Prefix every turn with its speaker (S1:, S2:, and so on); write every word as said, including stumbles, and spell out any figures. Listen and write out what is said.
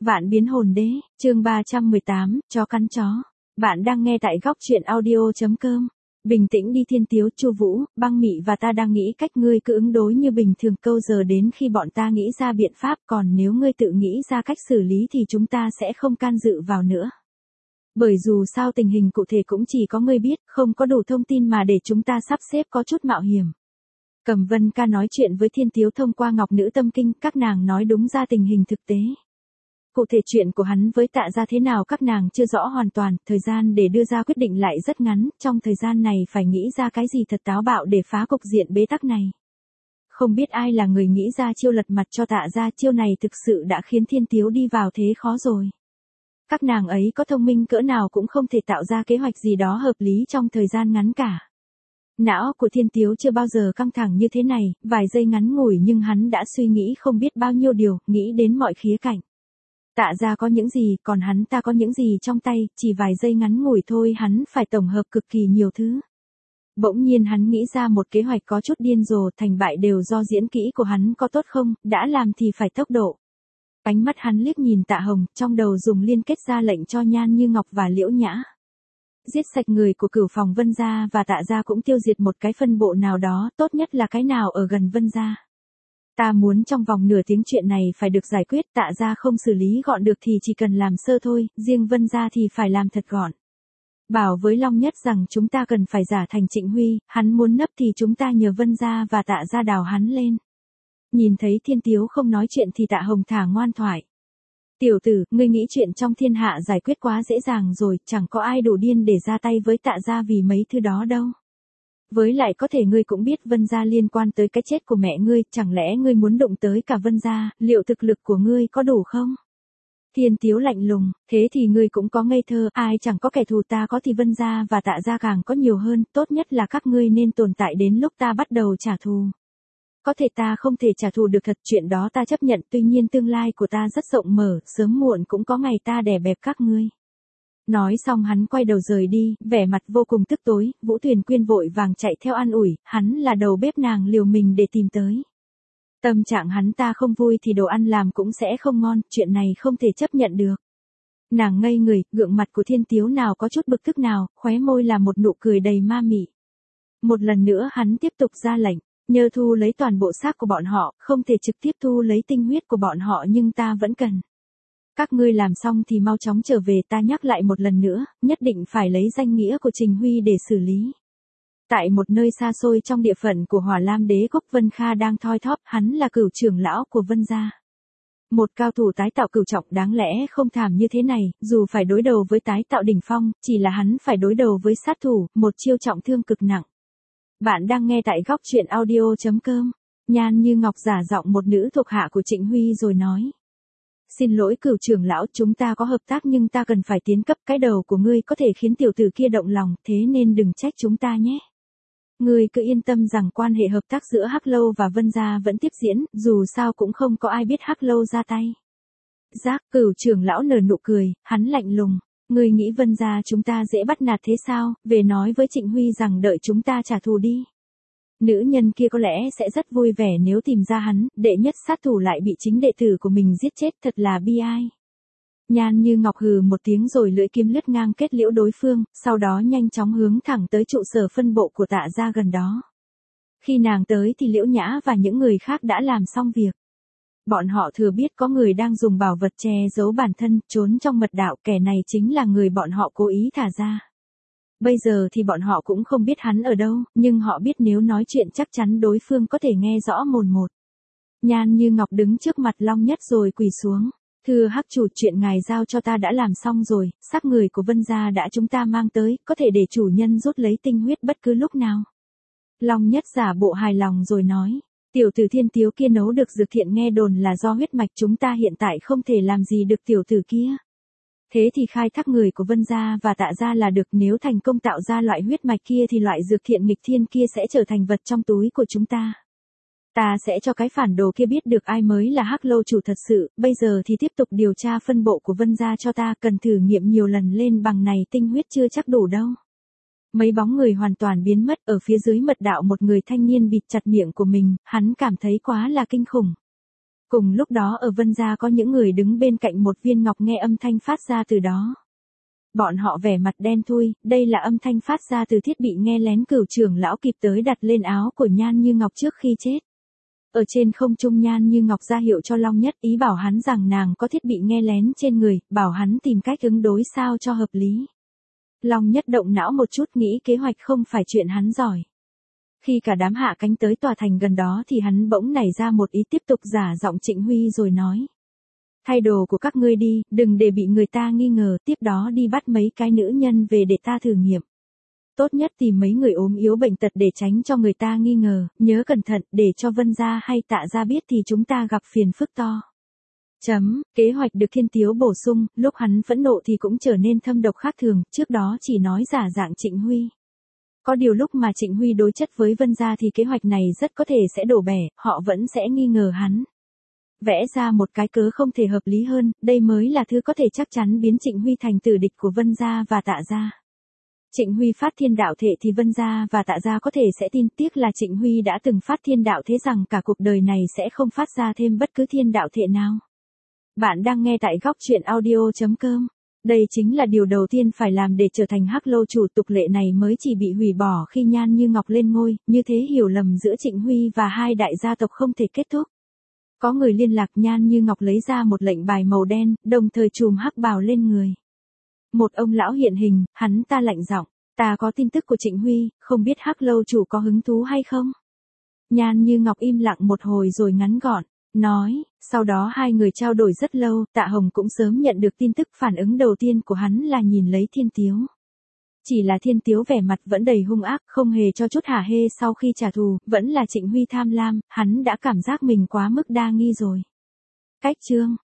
S1: Vạn biến hồn đế, chương ba trăm mười tám, chó cắn chó. Bạn đang nghe tại góc truyện audio chấm com. Bình tĩnh đi Thiên Tiếu, Chu Vũ, Băng Mị và ta đang nghĩ cách, ngươi cứ ứng đối như bình thường, câu giờ đến khi bọn ta nghĩ ra biện pháp, còn nếu ngươi tự nghĩ ra cách xử lý thì chúng ta sẽ không can dự vào nữa. Bởi dù sao tình hình cụ thể cũng chỉ có ngươi biết, không có đủ thông tin mà để chúng ta sắp xếp có chút mạo hiểm. Cẩm Vân ca nói chuyện với Thiên Tiếu thông qua Ngọc Nữ Tâm Kinh, các nàng nói đúng ra tình hình thực tế. Cụ thể chuyện của hắn với Tạ Gia thế nào các nàng chưa rõ hoàn toàn, thời gian để đưa ra quyết định lại rất ngắn, trong thời gian này phải nghĩ ra cái gì thật táo bạo để phá cục diện bế tắc này. Không biết ai là người nghĩ ra chiêu lật mặt cho Tạ Gia, chiêu này thực sự đã khiến Thiên Tiếu đi vào thế khó rồi. Các nàng ấy có thông minh cỡ nào cũng không thể tạo ra kế hoạch gì đó hợp lý trong thời gian ngắn cả. Não của Thiên Tiếu chưa bao giờ căng thẳng như thế này, vài giây ngắn ngủi nhưng hắn đã suy nghĩ không biết bao nhiêu điều, nghĩ đến mọi khía cạnh. Tạ Gia có những gì, còn hắn ta có những gì trong tay, chỉ vài giây ngắn ngủi thôi hắn phải tổng hợp cực kỳ nhiều thứ. Bỗng nhiên hắn nghĩ ra một kế hoạch có chút điên rồ, thành bại đều do diễn kỹ của hắn có tốt không, đã làm thì phải tốc độ. Ánh mắt hắn liếc nhìn Tạ Hồng, trong đầu dùng liên kết ra lệnh cho Nhan Như Ngọc và Liễu Nhã. Giết sạch người của Cửu Phòng Vân Gia và Tạ Gia, cũng tiêu diệt một cái phân bộ nào đó, tốt nhất là cái nào ở gần Vân Gia. Ta muốn trong vòng nửa tiếng chuyện này phải được giải quyết, Tạ Gia không xử lý gọn được thì chỉ cần làm sơ thôi, riêng Vân Gia thì phải làm thật gọn. Bảo với Long Nhất rằng chúng ta cần phải giả thành Trịnh Huy, hắn muốn nấp thì chúng ta nhờ Vân Gia và Tạ Gia đào hắn lên. Nhìn thấy Thiên Tiếu không nói chuyện thì Tạ Hồng thả ngoan thoại. Tiểu tử, ngươi nghĩ chuyện trong thiên hạ giải quyết quá dễ dàng rồi, chẳng có ai đủ điên để ra tay với Tạ Gia vì mấy thứ đó đâu. Với lại có thể ngươi cũng biết Vân Gia liên quan tới cái chết của mẹ ngươi, chẳng lẽ ngươi muốn đụng tới cả Vân Gia, liệu thực lực của ngươi có đủ không? Thiên Tiếu lạnh lùng, thế thì ngươi cũng có ngây thơ, ai chẳng có kẻ thù, ta có thì Vân Gia và Tạ Gia càng có nhiều hơn, tốt nhất là các ngươi nên tồn tại đến lúc ta bắt đầu trả thù. Có thể ta không thể trả thù được thật, chuyện đó ta chấp nhận, tuy nhiên tương lai của ta rất rộng mở, sớm muộn cũng có ngày ta đè bẹp các ngươi. Nói xong hắn quay đầu rời đi, vẻ mặt vô cùng tức tối. Vũ Tuyền Quyên vội vàng chạy theo an ủi, hắn là đầu bếp, nàng liều mình để tìm tới. Tâm trạng hắn ta không vui thì đồ ăn làm cũng sẽ không ngon, chuyện này không thể chấp nhận được. Nàng ngây người, gượng mặt của Thiên Tiếu nào có chút bực tức nào, khóe môi là một nụ cười đầy ma mị. Một lần nữa hắn tiếp tục ra lệnh, nhờ thu lấy toàn bộ xác của bọn họ, không thể trực tiếp thu lấy tinh huyết của bọn họ nhưng ta vẫn cần. Các ngươi làm xong thì mau chóng trở về, ta nhắc lại một lần nữa, nhất định phải lấy danh nghĩa của Trình Huy để xử lý. Tại một nơi xa xôi trong địa phận của Hỏa Lam Đế quốc, Vân Kha đang thoi thóp, hắn là cửu trưởng lão của Vân Gia. Một cao thủ tái tạo cửu trọng, đáng lẽ không thảm như thế này, dù phải đối đầu với tái tạo đỉnh phong, chỉ là hắn phải đối đầu với sát thủ, một chiêu trọng thương cực nặng. Bạn đang nghe tại góc truyện audio chấm com. Nhan Như Ngọc giả giọng một nữ thuộc hạ của Trịnh Huy rồi nói. Xin lỗi cửu trưởng lão, chúng ta có hợp tác nhưng ta cần phải tiến cấp, cái đầu của ngươi có thể khiến tiểu tử kia động lòng, thế nên đừng trách chúng ta nhé. Ngươi cứ yên tâm rằng quan hệ hợp tác giữa Hắc Lâu và Vân Gia vẫn tiếp diễn, dù sao cũng không có ai biết Hắc Lâu ra tay. Giác, cửu trưởng lão nở nụ cười, hắn lạnh lùng. Ngươi nghĩ Vân Gia chúng ta dễ bắt nạt thế sao, về nói với Trịnh Huy rằng đợi chúng ta trả thù đi. Nữ nhân kia có lẽ sẽ rất vui vẻ nếu tìm ra hắn, đệ nhất sát thủ lại bị chính đệ tử của mình giết chết, thật là bi ai. Nhan Như Ngọc hừ một tiếng rồi lưỡi kiếm lướt ngang kết liễu đối phương, sau đó nhanh chóng hướng thẳng tới trụ sở phân bộ của Tạ Gia gần đó. Khi nàng tới thì Liễu Nhã và những người khác đã làm xong việc. Bọn họ thừa biết có người đang dùng bảo vật che giấu bản thân, trốn trong mật đạo, kẻ này chính là người bọn họ cố ý thả ra. Bây giờ thì bọn họ cũng không biết hắn ở đâu, nhưng họ biết nếu nói chuyện chắc chắn đối phương có thể nghe rõ mồn một. Nhan Như Ngọc đứng trước mặt Long Nhất rồi quỳ xuống. Thưa Hắc chủ, chuyện ngài giao cho ta đã làm xong rồi, xác người của Vân Gia đã chúng ta mang tới, có thể để chủ nhân rút lấy tinh huyết bất cứ lúc nào. Long Nhất giả bộ hài lòng rồi nói. Tiểu tử Thiên Tiếu kia nấu được dược thiện, nghe đồn là do huyết mạch, chúng ta hiện tại không thể làm gì được tiểu tử kia. Thế thì khai thác người của Vân Gia và Tạ Gia là được, nếu thành công tạo ra loại huyết mạch kia thì loại dược thiện nghịch thiên kia sẽ trở thành vật trong túi của chúng ta. Ta sẽ cho cái phản đồ kia biết được ai mới là Hắc Lâu chủ thật sự, bây giờ thì tiếp tục điều tra phân bộ của Vân Gia cho ta, cần thử nghiệm nhiều lần lên bằng này, tinh huyết chưa chắc đủ đâu. Mấy bóng người hoàn toàn biến mất, ở phía dưới mật đạo một người thanh niên bịt chặt miệng của mình, hắn cảm thấy quá là kinh khủng. Cùng lúc đó ở Vân Gia có những người đứng bên cạnh một viên ngọc nghe âm thanh phát ra từ đó. Bọn họ vẻ mặt đen thui, đây là âm thanh phát ra từ thiết bị nghe lén Cửu trưởng lão kịp tới đặt lên áo của Nhan Như Ngọc trước khi chết. Ở trên không trung Nhan Như Ngọc ra hiệu cho Long Nhất, ý bảo hắn rằng nàng có thiết bị nghe lén trên người, bảo hắn tìm cách ứng đối sao cho hợp lý. Long Nhất động não một chút, nghĩ kế hoạch không phải chuyện hắn giỏi. Khi cả đám hạ cánh tới tòa thành gần đó thì hắn bỗng nảy ra một ý, tiếp tục giả giọng Trịnh Huy rồi nói. Thay đồ của các ngươi đi, đừng để bị người ta nghi ngờ, tiếp đó đi bắt mấy cái nữ nhân về để ta thử nghiệm. Tốt nhất tìm mấy người ốm yếu bệnh tật để tránh cho người ta nghi ngờ, nhớ cẩn thận, để cho Vân Gia hay Tạ Gia biết thì chúng ta gặp phiền phức to. Chấm, kế hoạch được Thiên Tiếu bổ sung, lúc hắn phẫn nộ thì cũng trở nên thâm độc khác thường, trước đó chỉ nói giả dạng Trịnh Huy. Có điều lúc mà Trịnh Huy đối chất với Vân Gia thì kế hoạch này rất có thể sẽ đổ bể, họ vẫn sẽ nghi ngờ hắn. Vẽ ra một cái cớ không thể hợp lý hơn, đây mới là thứ có thể chắc chắn biến Trịnh Huy thành tử địch của Vân Gia và Tạ Gia. Trịnh Huy phát thiên đạo thể thì Vân Gia và Tạ Gia có thể sẽ tin, tiếc là Trịnh Huy đã từng phát thiên đạo thế rằng cả cuộc đời này sẽ không phát ra thêm bất cứ thiên đạo thể nào. Bạn đang nghe tại góc truyện audio chấm com. Đây chính là điều đầu tiên phải làm để trở thành Hắc Lâu chủ, tục lệ này mới chỉ bị hủy bỏ khi Nhan Như Ngọc lên ngôi, như thế hiểu lầm giữa Trịnh Huy và hai đại gia tộc không thể kết thúc. Có người liên lạc, Nhan Như Ngọc lấy ra một lệnh bài màu đen, đồng thời trùm hắc bào lên người. Một ông lão hiện hình, hắn ta lạnh giọng, ta có tin tức của Trịnh Huy, không biết Hắc Lâu chủ có hứng thú hay không? Nhan Như Ngọc im lặng một hồi rồi ngắn gọn, nói, sau đó hai người trao đổi rất lâu, Tạ Hồng cũng sớm nhận được tin tức, phản ứng đầu tiên của hắn là nhìn lấy Thiên Tiếu. Chỉ là Thiên Tiếu vẻ mặt vẫn đầy hung ác, không hề cho chút hả hê sau khi trả thù, vẫn là Trịnh Huy tham lam, hắn đã cảm giác mình quá mức đa nghi rồi. Cách chương